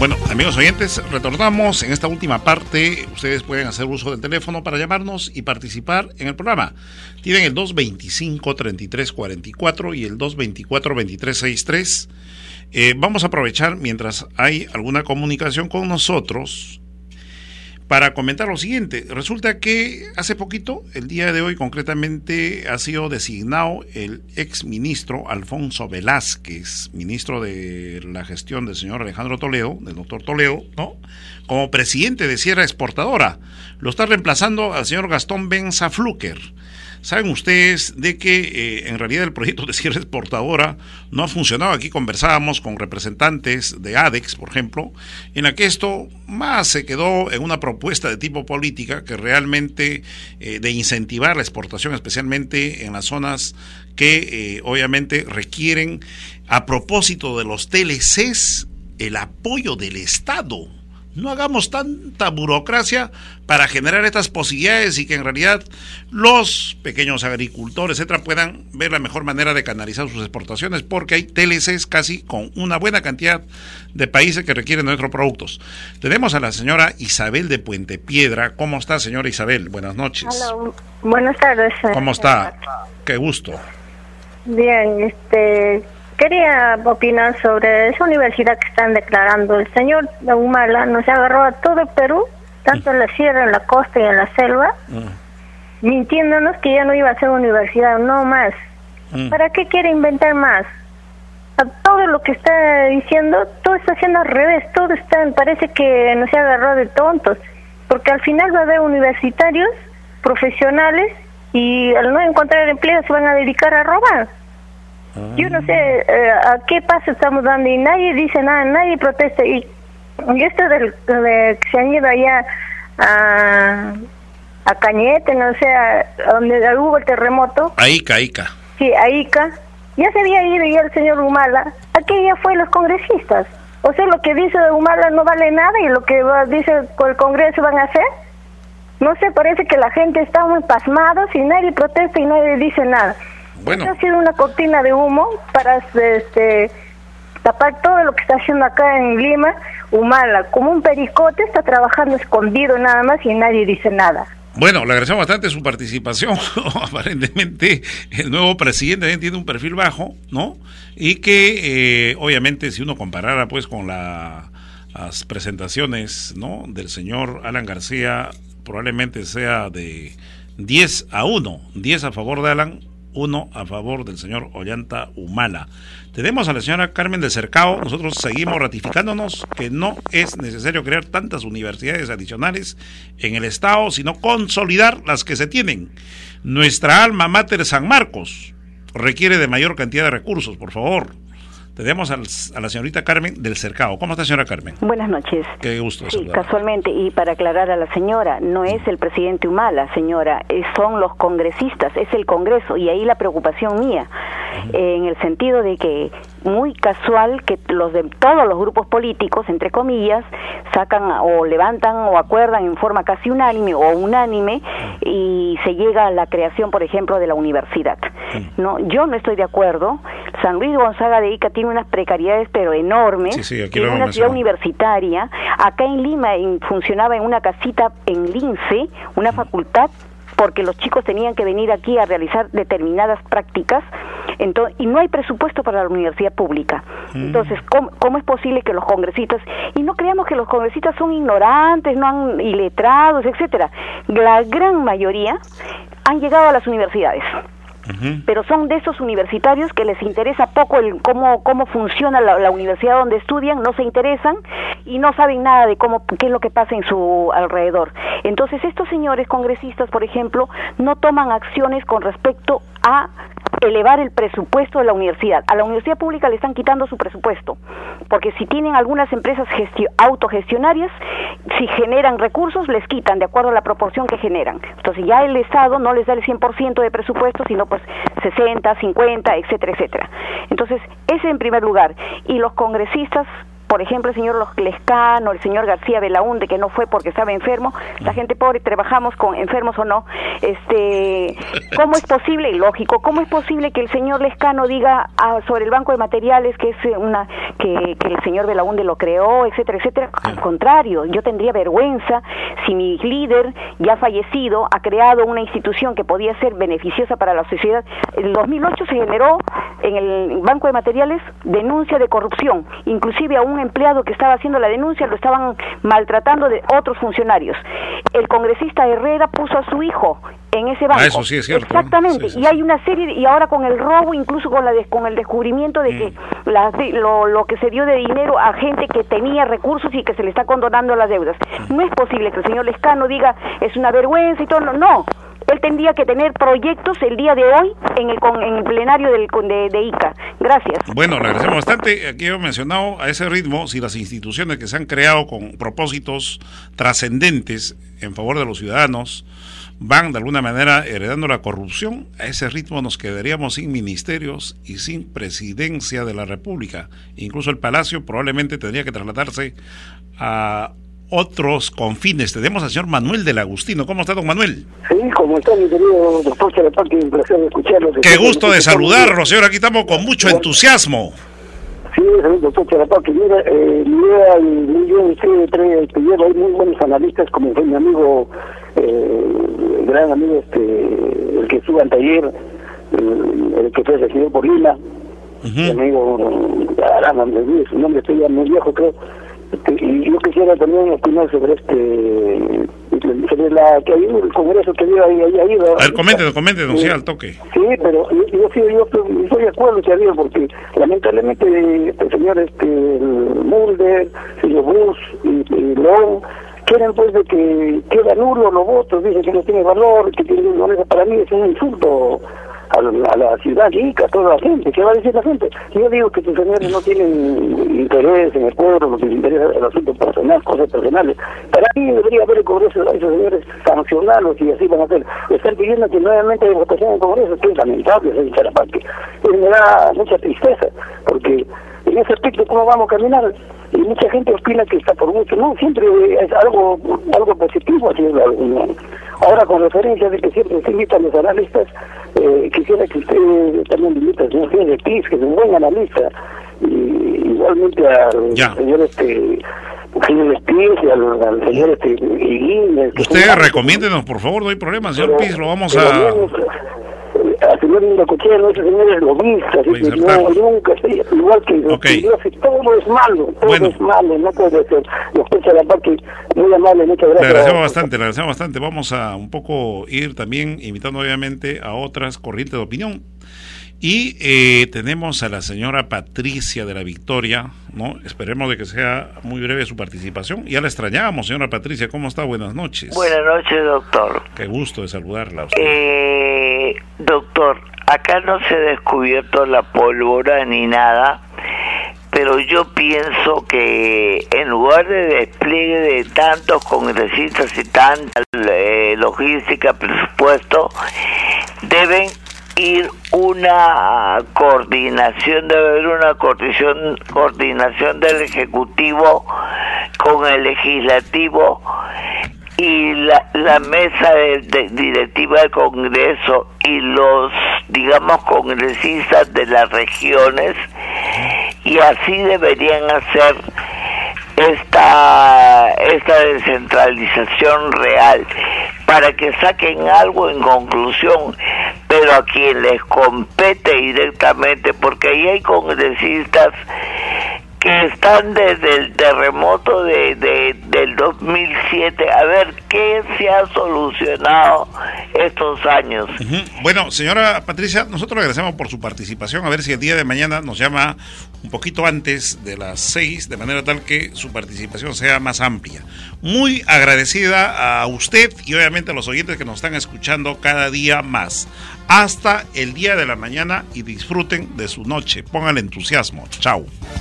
Bueno, amigos oyentes, retornamos en esta última parte. Ustedes pueden hacer uso del teléfono para llamarnos y participar en el programa. Tienen el 225-3344 y el 224-2363. Vamos a aprovechar mientras hay alguna comunicación con nosotros para comentar lo siguiente. Resulta que hace poquito, el día de hoy concretamente, ha sido designado el ex ministro Alfonso Velázquez, ministro de la gestión del señor Alejandro Toledo, del doctor Toledo, ¿no?, como presidente de Sierra Exportadora. Lo está reemplazando al señor Gastón Benza Fluker. Saben ustedes de que en realidad el proyecto de Sierra Exportadora no ha funcionado. Aquí conversábamos con representantes de ADEX, por ejemplo, en la que esto más se quedó en una propuesta de tipo política que realmente de incentivar la exportación, especialmente en las zonas que obviamente requieren, a propósito de los TLCs, el apoyo del Estado. No hagamos tanta burocracia para generar estas posibilidades y que en realidad los pequeños agricultores, etcétera, puedan ver la mejor manera de canalizar sus exportaciones, porque hay TLCs casi con una buena cantidad de países que requieren nuestros productos. Tenemos a la señora Isabel de Puente Piedra. ¿Cómo está, señora Isabel? Buenas noches. Hola, buenas tardes. ¿Cómo está? Qué gusto. Bien, quería opinar sobre esa universidad que están declarando. El señor Humala nos agarró a todo el Perú, tanto en la sierra, en la costa y en la selva, mintiéndonos que ya no iba a ser universidad, no más. ¿Para qué quiere inventar más? A todo lo que está diciendo, todo está haciendo al revés, todo está, parece que nos agarró de tontos, porque al final va a haber universitarios, profesionales, y al no encontrar empleo se van a dedicar a robar. Yo no sé a qué paso estamos dando y nadie dice nada, nadie protesta. Y esto de que se han ido allá a Cañete, no sé, donde hubo el terremoto. A Ica. Sí, a Ica. Ya se había ido ya el señor Humala. Aquí ya fue los congresistas. O sea, lo que dice Humala no vale nada y lo que dice el Congreso van a hacer. No sé, parece que la gente está muy pasmada y nadie protesta y nadie dice nada. Bueno. Esto ha sido una cortina de humo para tapar todo lo que está haciendo acá en Lima. Humala, como un pericote, está trabajando escondido nada más y nadie dice nada. Bueno, le agradecemos bastante su participación. Aparentemente el nuevo presidente tiene un perfil bajo, ¿no? Y que obviamente si uno comparara pues con las presentaciones, ¿no?, del señor Alan García, probablemente sea de 10-1, 10 a favor de Alan, 1 a favor del señor Ollanta Humala. Tenemos a la señora Carmen del Cercado. Nosotros seguimos ratificándonos que no es necesario crear tantas universidades adicionales en el Estado, sino consolidar las que se tienen. Nuestra alma mater San Marcos requiere de mayor cantidad de recursos, por favor. Tenemos a la señorita Carmen del Cercado. ¿Cómo está, señora Carmen? Buenas noches. Qué gusto. Sí, casualmente, y para aclarar a la señora, no es el presidente Humala, señora, son los congresistas, es el Congreso, y ahí la preocupación mía, en el sentido de que muy casual que los de todos los grupos políticos, entre comillas, sacan o levantan o acuerdan en forma casi unánime o unánime y se llega a la creación, por ejemplo, de la universidad. No, yo no estoy de acuerdo. San Luis Gonzaga de Ica tiene unas precariedades pero enormes, tiene una ciudad universitaria. Acá en Lima funcionaba en una casita en Lince, una facultad, porque los chicos tenían que venir aquí a realizar determinadas prácticas, y no hay presupuesto para la universidad pública. Entonces, ¿cómo es posible que los congresistas, y no creamos que los congresistas son ignorantes, iletrados, etcétera? La gran mayoría han llegado a las universidades. Pero son de esos universitarios que les interesa poco cómo funciona la universidad donde estudian, no se interesan y no saben nada de qué es lo que pasa en su alrededor. Entonces estos señores congresistas, por ejemplo, no toman acciones con respecto a elevar el presupuesto de la universidad. A la universidad pública le están quitando su presupuesto, porque si tienen algunas empresas autogestionarias, si generan recursos, les quitan de acuerdo a la proporción que generan. Entonces ya el Estado no les da el 100% de presupuesto, sino pues 60, 50, etcétera, etcétera. Entonces, ese en primer lugar. Y los congresistas por ejemplo, el señor Lescano, el señor García Belaúnde, que no fue porque estaba enfermo, la gente pobre, trabajamos con enfermos o no, ¿cómo es posible, y lógico, cómo es posible que el señor Lescano diga sobre el banco de materiales que es que el señor Belaúnde lo creó, etcétera, etcétera? Al contrario, yo tendría vergüenza si mi líder, ya fallecido, ha creado una institución que podía ser beneficiosa para la sociedad. En 2008 se generó en el banco de materiales denuncia de corrupción, inclusive a un empleado que estaba haciendo la denuncia lo estaban maltratando de otros funcionarios. El congresista Herrera puso a su hijo en ese banco. Eso sí es cierto. Exactamente. Sí. Y hay una serie, y ahora con el robo, incluso con el descubrimiento de que lo que se dio de dinero a gente que tenía recursos y que se le está condonando las deudas. No es posible que el señor Lescano diga es una vergüenza y todo. No. Él tendría que tener proyectos el día de hoy en el plenario de ICA. Gracias. Bueno, le agradecemos bastante. Aquí he mencionado, a ese ritmo, si las instituciones que se han creado con propósitos trascendentes en favor de los ciudadanos van de alguna manera heredando la corrupción, a ese ritmo nos quedaríamos sin ministerios y sin presidencia de la República. Incluso el Palacio probablemente tendría que trasladarse a otros confines. Tenemos al señor Manuel del Agustino. ¿Cómo está, don Manuel? Sí, ¿cómo está, mi querido doctor Chalapaque? Un placer escucharlo. Qué gusto de saludarlo, señor. Aquí estamos con mucho entusiasmo. Sí, doctor Chalapaque. Mira, mi idea y muy bien, usted lleva ahí muy buenos analistas, como fue mi amigo, el gran amigo, el que estuvo anteayer, el que fue regidor por Lima, mi amigo, su nombre estoy ya muy viejo, creo. Y yo quisiera también opinar sobre sobre que hay un congreso que había ahí. A ver, comente, don al toque. Sí, pero yo estoy de acuerdo que había, porque lamentablemente el señor Mulder, señor Bush y León quieren pues de que queda nulo los votos, dicen que no tiene valor, que tiene valor. Para mí es un insulto a la ciudad rica, a toda la gente. ¿Qué va a decir la gente? Yo digo que tus señores no tienen interés en el pueblo, no les interesa el asunto personal, cosas personales. Para mí debería haber el Congreso a esos señores sancionarlos y así van a hacer. Están pidiendo que nuevamente hay votación en el Congreso, que es lamentable, señor Chalapaque. Me da mucha tristeza, porque en ese aspecto, ¿cómo vamos a caminar? Y mucha gente opina que está por mucho. No, siempre es algo positivo así es la opinión. Ahora, con referencia de que siempre se invitan los analistas, quisiera que usted también invite al señor Fidel Piz, que es un buen analista, y igualmente al señor señor Piz y al señor Higuín. Usted recomiéndenos, por favor, no hay problema, señor Piz, lo vamos a... Al señor Indocochero, ese señor es lobista, nunca, igual que todo es malo, es malo, no puede ser. Doctor Chalapaque, muy amable, muchas gracias. Le agradecemos bastante. Vamos a un poco ir también invitando obviamente a otras corrientes de opinión. Y tenemos a la señora Patricia de la Victoria, ¿no? Esperemos de que sea muy breve su participación. Ya la extrañábamos, señora Patricia. ¿Cómo está? Buenas noches. Buenas noches, doctor. Qué gusto de saludarla a usted. Doctor, acá no se ha descubierto la pólvora ni nada, pero yo pienso que en lugar de despliegue de tantos congresistas y tanta logística, presupuesto, deben ir una coordinación, debe haber una coordinación del Ejecutivo con el Legislativo y la mesa directiva del Congreso y los, digamos, congresistas de las regiones, y así deberían hacer esta descentralización real para que saquen algo en conclusión, pero a quien les compete directamente, porque ahí hay congresistas que están desde el terremoto del 2007, a ver qué se ha solucionado estos años. Bueno, señora Patricia, nosotros le agradecemos por su participación, a ver si el día de mañana nos llama un poquito antes de las 6, de manera tal que su participación sea más amplia. Muy agradecida a usted y obviamente a los oyentes que nos están escuchando cada día más. Hasta el día de la mañana y disfruten de su noche. Pongan entusiasmo. Chao.